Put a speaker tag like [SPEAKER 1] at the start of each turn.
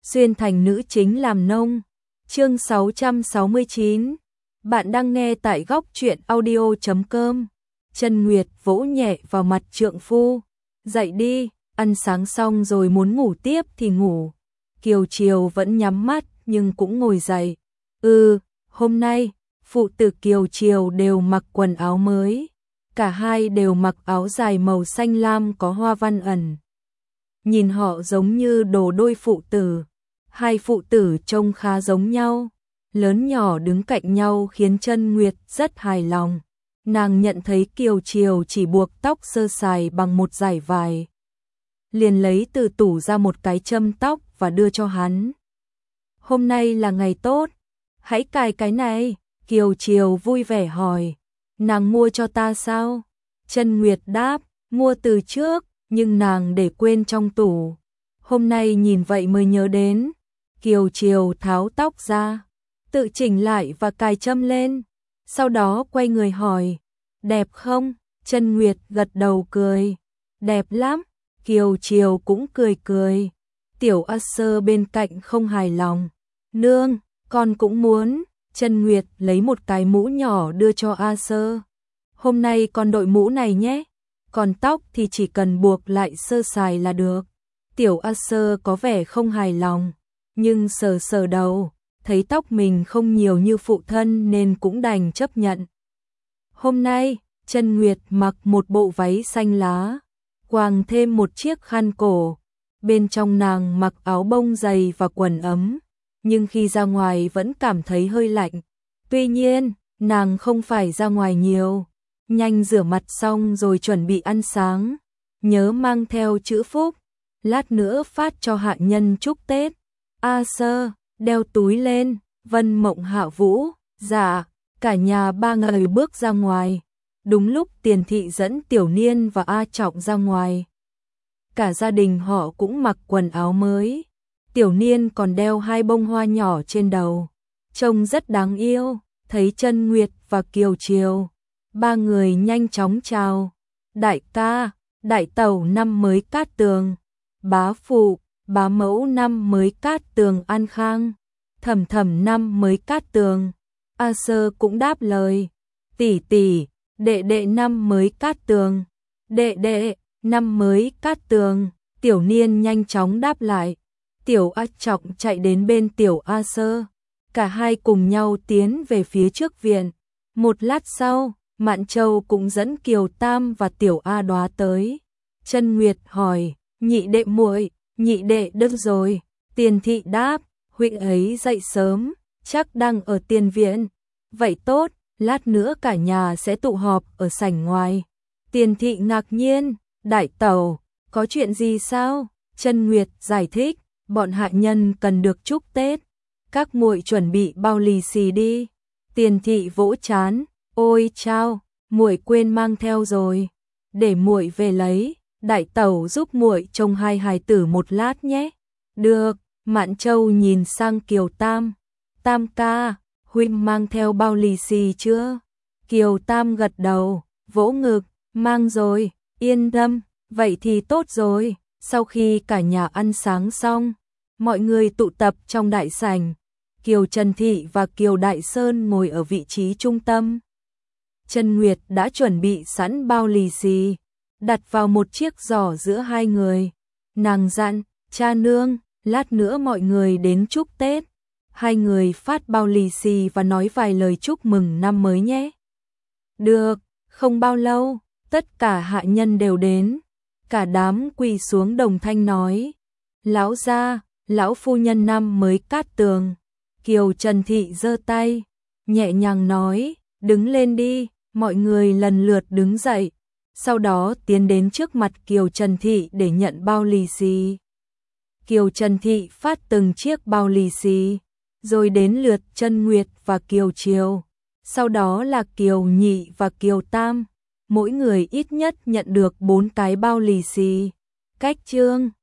[SPEAKER 1] xuyên thành nữ chính làm nông. Chương 669. Bạn đang nghe tại góc truyện audio.com. Chân Nguyệt vỗ nhẹ vào mặt trượng phu. Dậy đi, ăn sáng xong rồi muốn ngủ tiếp thì ngủ. Kiều Triều vẫn nhắm mắt nhưng cũng ngồi dậy. Hôm nay, phụ tử Kiều Triều đều mặc quần áo mới. Cả hai đều mặc áo dài màu xanh lam có hoa văn ẩn. Nhìn họ giống như đồ đôi phụ tử. Hai phụ tử trông khá giống nhau. Lớn nhỏ đứng cạnh nhau khiến Chân Nguyệt rất hài lòng. Nàng nhận thấy Kiều Triều chỉ buộc tóc sơ sài bằng một dải vải. Liền lấy từ tủ ra một cái châm tóc và đưa cho hắn. Hôm nay là ngày tốt, hãy cài cái này. Kiều Triều vui vẻ hỏi. Nàng mua cho ta sao? Chân Nguyệt đáp, mua từ trước, nhưng nàng để quên trong tủ. Hôm nay nhìn vậy mới nhớ đến. Kiều Triều tháo tóc ra, tự chỉnh lại và cài châm lên. Sau đó quay người hỏi, đẹp không? Chân Nguyệt gật đầu cười, đẹp lắm. Kiều Triều cũng cười cười. Tiểu A Sơ bên cạnh không hài lòng. Nương, con cũng muốn. Chân Nguyệt lấy một cái mũ nhỏ đưa cho A Sơ. Hôm nay con đội mũ này nhé. Còn tóc thì chỉ cần buộc lại sơ sài là được. Tiểu A Sơ có vẻ không hài lòng, nhưng sờ sờ đầu, thấy tóc mình không nhiều như phụ thân nên cũng đành chấp nhận. Hôm nay, Chân Nguyệt mặc một bộ váy xanh lá, quàng thêm một chiếc khăn cổ. Bên trong nàng mặc áo bông dày và quần ấm, nhưng khi ra ngoài vẫn cảm thấy hơi lạnh. Tuy nhiên, nàng không phải ra ngoài nhiều. Nhanh rửa mặt xong rồi chuẩn bị ăn sáng. Nhớ mang theo chữ phúc, lát nữa phát cho hạ nhân chúc Tết. A Sơ, đeo túi lên. Vân Mộng Hạ Vũ, dạ. Cả nhà ba người bước ra ngoài. Đúng lúc Tiền Thị dẫn Tiểu Niên và A Trọng ra ngoài. Cả gia đình họ cũng mặc quần áo mới. Tiểu Niên còn đeo hai bông hoa nhỏ trên đầu, trông rất đáng yêu. Thấy Chân Nguyệt và Kiều Triều, ba người nhanh chóng chào. Đại ca, đại tẩu năm mới cát tường. Bá phụ, bá mẫu năm mới cát tường an khang. Thẩm thẩm năm mới cát tường. A Sơ cũng đáp lời. Tỷ tỷ, đệ đệ năm mới cát tường. Đệ đệ, năm mới cát tường. Tiểu Niên nhanh chóng đáp lại. Tiểu A Trọng chạy đến bên Tiểu A Sơ. Cả hai cùng nhau tiến về phía trước viện. Một lát sau, Mạn Châu cũng dẫn Kiều Tam và Tiểu A Đoá tới. Chân Nguyệt hỏi, nhị đệ muội, nhị đệ đâu rồi? Tiền Thị đáp, huynh ấy dậy sớm, chắc đang ở tiền viện. Vậy tốt, lát nữa cả nhà sẽ tụ họp ở sảnh ngoài. Tiền Thị ngạc nhiên, đại tẩu, có chuyện gì sao? Chân Nguyệt giải thích, bọn hạ nhân cần được chúc Tết. Các muội chuẩn bị bao lì xì đi. Tiền Thị vỗ trán, ôi chao, muội quên mang theo rồi. Để muội về lấy, đại tẩu giúp muội trông hai hài tử một lát nhé. Được. Mạn Châu nhìn sang Kiều Tam. Tam ca, huynh mang theo bao lì xì chưa? Kiều Tam gật đầu, vỗ ngực, mang rồi, yên tâm, vậy thì tốt rồi. Sau khi cả nhà ăn sáng xong, mọi người tụ tập trong đại sảnh. Kiều Trần Thị và Kiều Đại Sơn ngồi ở vị trí trung tâm. Chân Nguyệt đã chuẩn bị sẵn bao lì xì, đặt vào một chiếc giỏ giữa hai người. Nàng dặn, cha nương, lát nữa mọi người đến chúc Tết. Hai người phát bao lì xì và nói vài lời chúc mừng năm mới nhé. Được, không bao lâu, tất cả hạ nhân đều đến. Cả đám quỳ xuống đồng thanh nói, lão gia, lão phu nhân năm mới cát tường. Kiều Trần Thị giơ tay, nhẹ nhàng nói, đứng lên đi. Mọi người lần lượt đứng dậy, sau đó tiến đến trước mặt Kiều Trần Thị để nhận bao lì xì. Kiều Trần Thị phát từng chiếc bao lì xì, rồi đến lượt Chân Nguyệt và Kiều Triều, sau đó là Kiều Nhị và Kiều Tam. Mỗi người ít nhất nhận được 4 cái bao lì xì. Cách chương